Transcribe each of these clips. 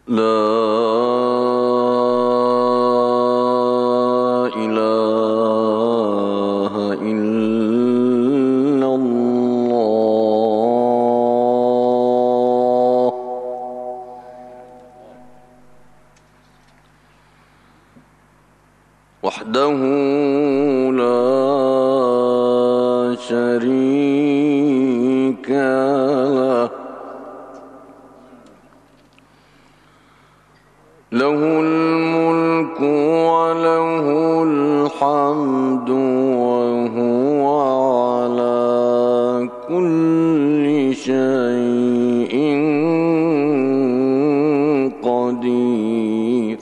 لا إله إلا الله وحده لا شريك له له الملك وله الحمد وهو على كل شيء قدير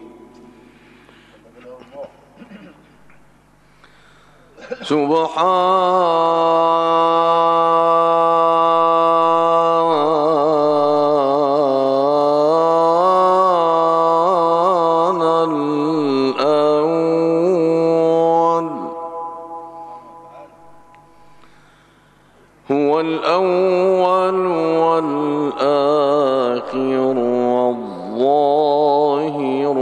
سبحان الأول هو الأول والآخر والظاهر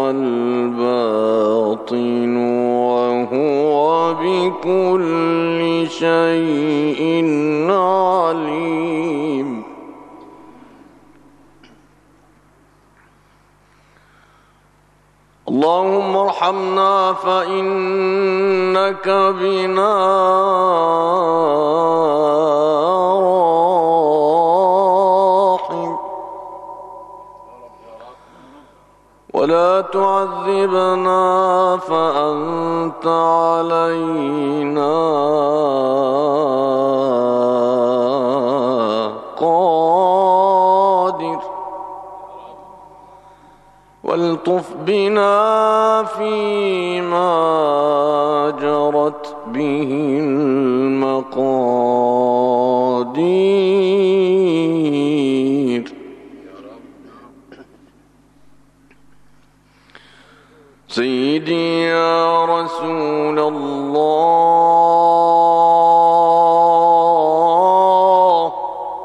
والباطن وهو بكل شيء عليم اللهم ارحمنا فإنك بنا راحم ولا تعذبنا فأنت علينا قادر والطف بنا فيما جرت به المقادير سيدي يا رسول الله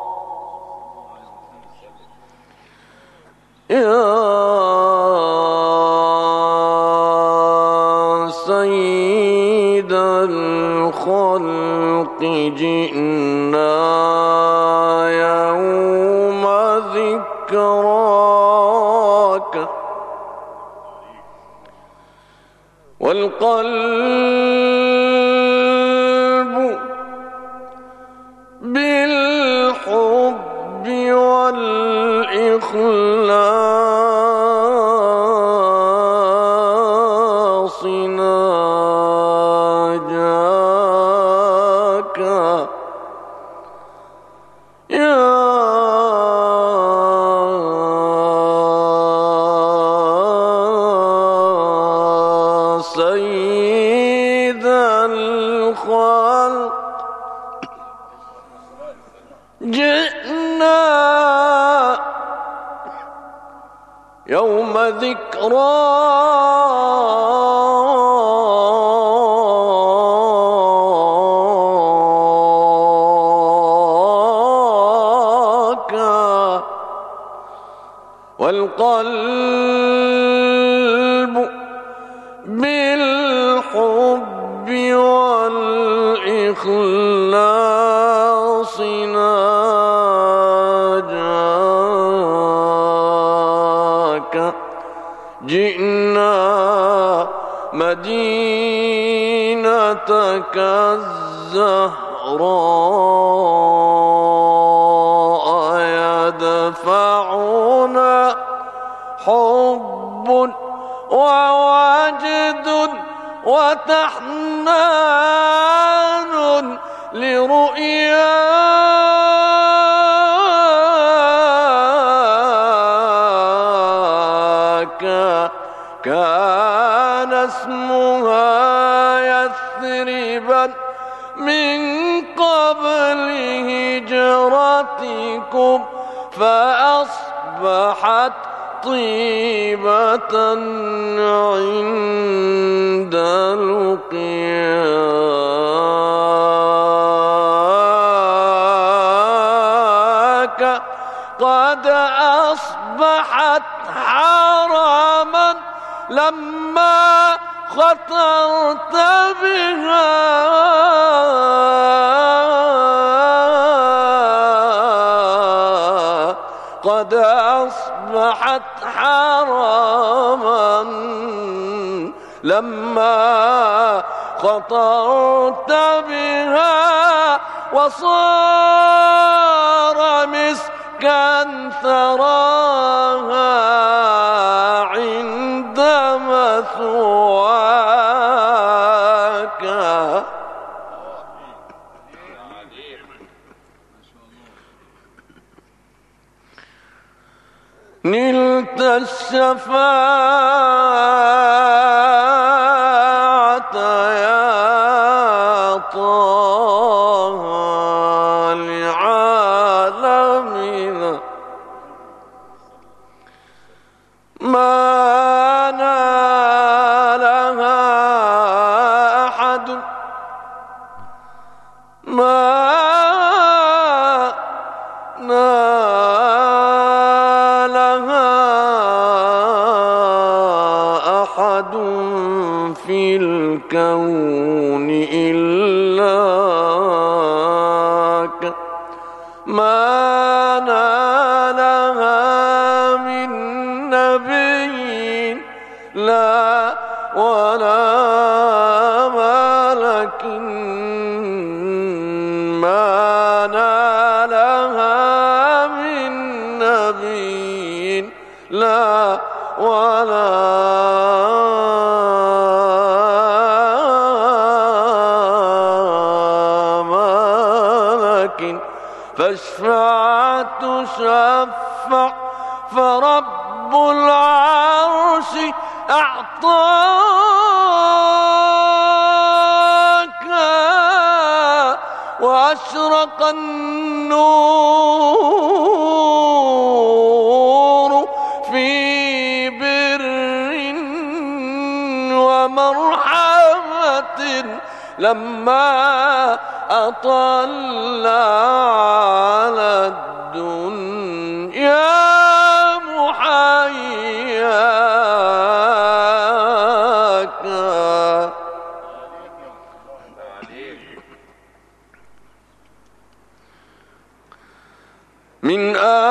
يا سيد الخلق جئنا يوم ذكراك والقلب بالحب والإخلاص ناجاك يا سيد الخلق جئنا يوم ذكراك والقلب بالحب والإخلاص ناجاك جئنا مدينتك الزهراء يدفعنا حب ووجد وتحنان لرؤياك كان اسمها يثربا من قبل هجرتكم فأصبحت طيبة عند لقياك قد أصبحت حراما لما خطرت بها قد أصبحت حراما لما خطرت بها وصار مسكا ثراها عند مثواك نلت الشفاعة يا طه لعالمنا ما نالها أحد ما نالها أحد في الكون إلاك ما نالها من نبي لا ولا ملك ما نالها من نبي لا ولا ملك فاشفع تشفع فرب العرش أعطاك وأشرق النور في بر ومرحمة لما أطل على الدنيا محياك من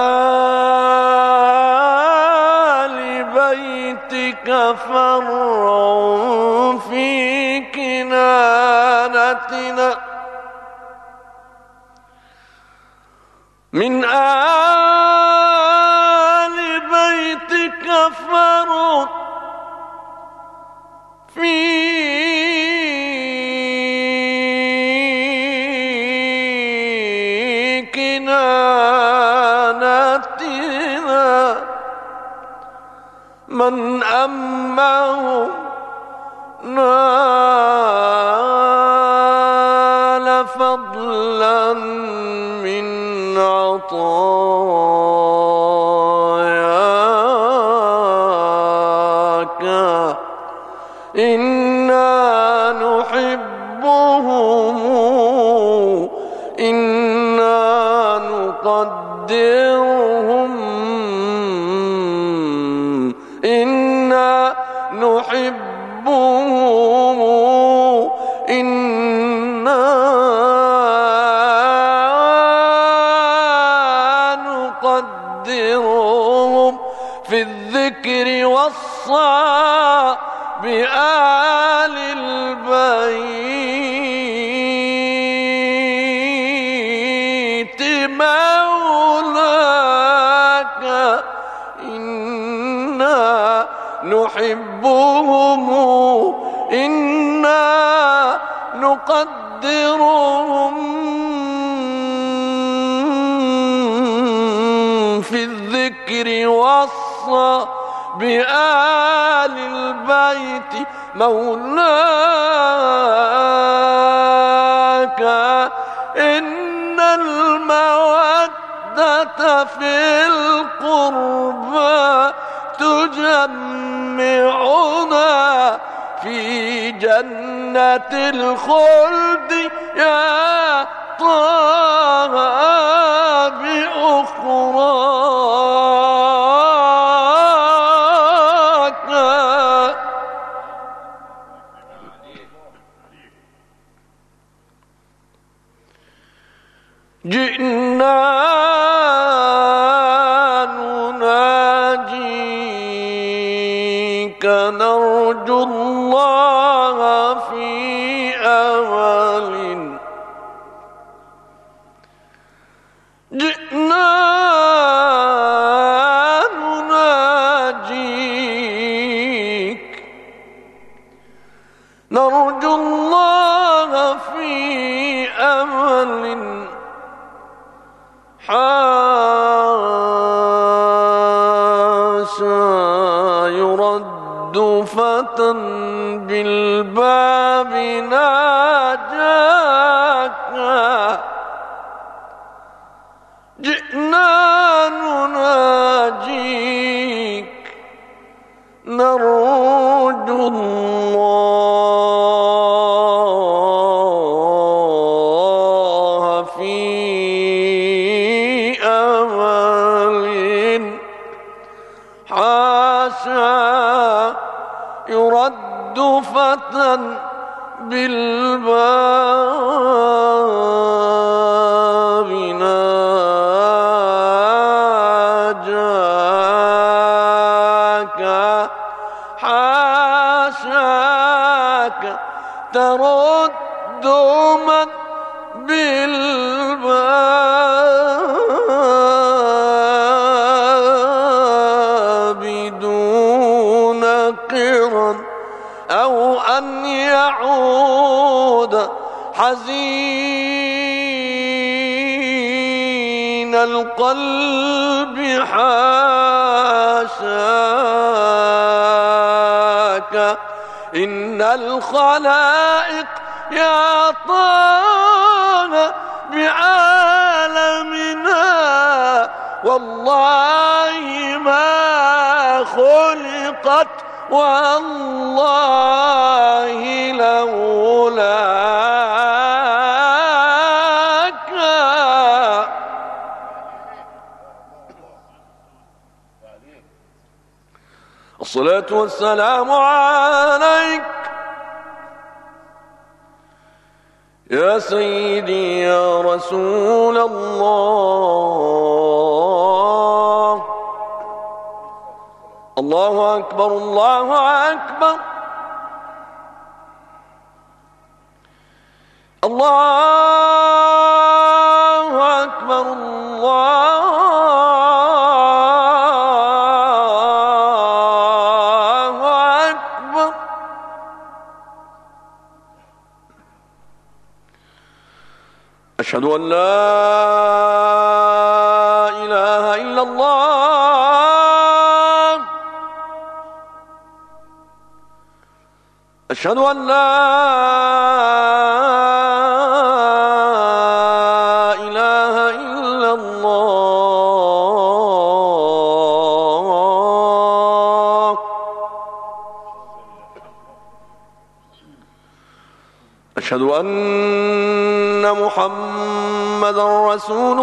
آل بيتك فرع في كنانتنا من آل بيتك فرع في كنانتنا من أمه نال فضلا من عطاياك إنا نحبهم إنا نقدرهم إنا نحبهم إنا نقدرهم في الذكر والصلاة بآل البيت مولاك إنا نحبهم إنا نقدرهم في الذكر والصلاة بآل البيت مولاك إن المودة في القربى تجمعنا في جنة الخلد يا طه بأخرى نرجو الله في أمل جئنا نناجيك نرجو الله في أمل حاشا يرد فتى بالباب ناجاك جئنا نناجيك نرجو الله في أمل حاشا يرد فتى بالباب ناجاك حاشاك ترد من بالباب دون قرا أو أن يعود حزين القلب حاشاك إن الخلائق يا طه بعالمنا والله ما خلقت والله لولاك الصلاة والسلام عليك يا سيدي يا رسول الله الله أكبر الله أكبر الله أكبر الله أكبر أشهد أن لا إله إلا الله أشهد أن لا إله إلا الله أشهد أن محمدًا رسول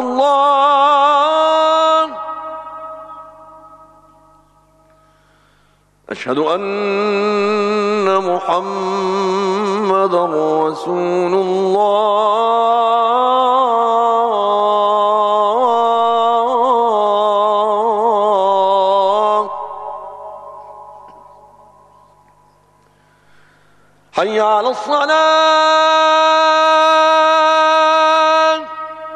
الله أشهد أن محمدًا رسول الله حي على الصلاة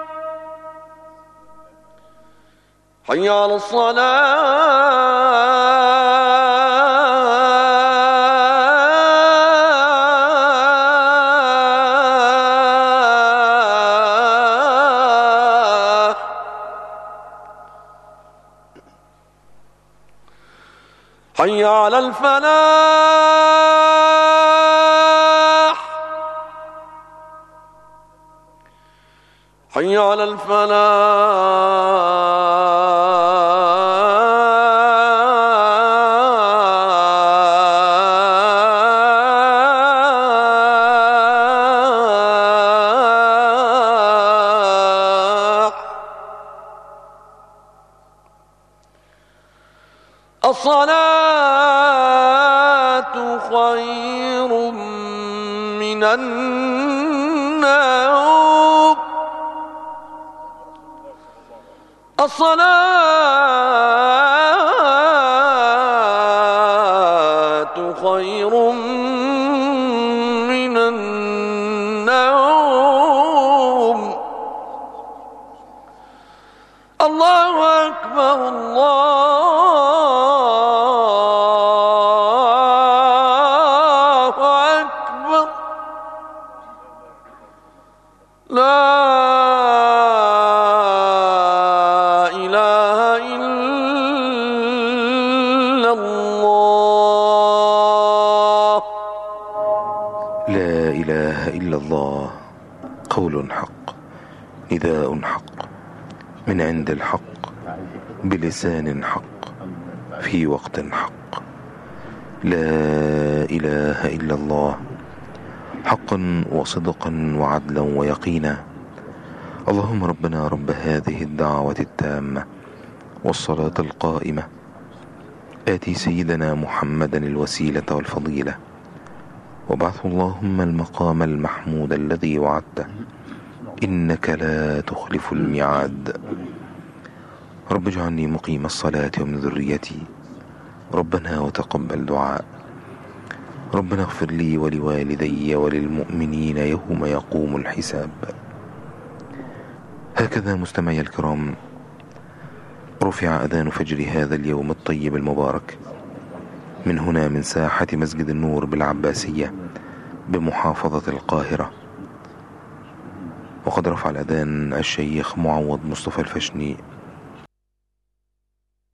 حي على الصلاة حي على الفلاح حي على الفلاح الصلاة خير من النوم الصلاة خير أكبر الله أكبر لا إله إلا الله. لا إله إلا الله قول حق، نداء حق، من عند الحق، بلسان حق، في وقت حق. لا إله إلا الله حقا وصدقا وعدلا ويقينا. اللهم ربنا رب هذه الدعوة التامة والصلاة القائمة، آتي سيدنا محمدا الوسيلة والفضيلة، وابعثه اللهم المقام المحمود الذي وعدته، إنك لا تخلف الميعاد. رب اجعلني مقيم الصلاة ومن ذريتي، ربنا وتقبل دعاء. ربنا اغفر لي ولوالدي وللمؤمنين يوم يقوم الحساب. هكذا مستمعي الكرام رفع أذان فجر هذا اليوم الطيب المبارك من هنا، من ساحة مسجد النور بالعباسية بمحافظة القاهرة. وقد رفع الأذان الشيخ معوض مصطفى الفشني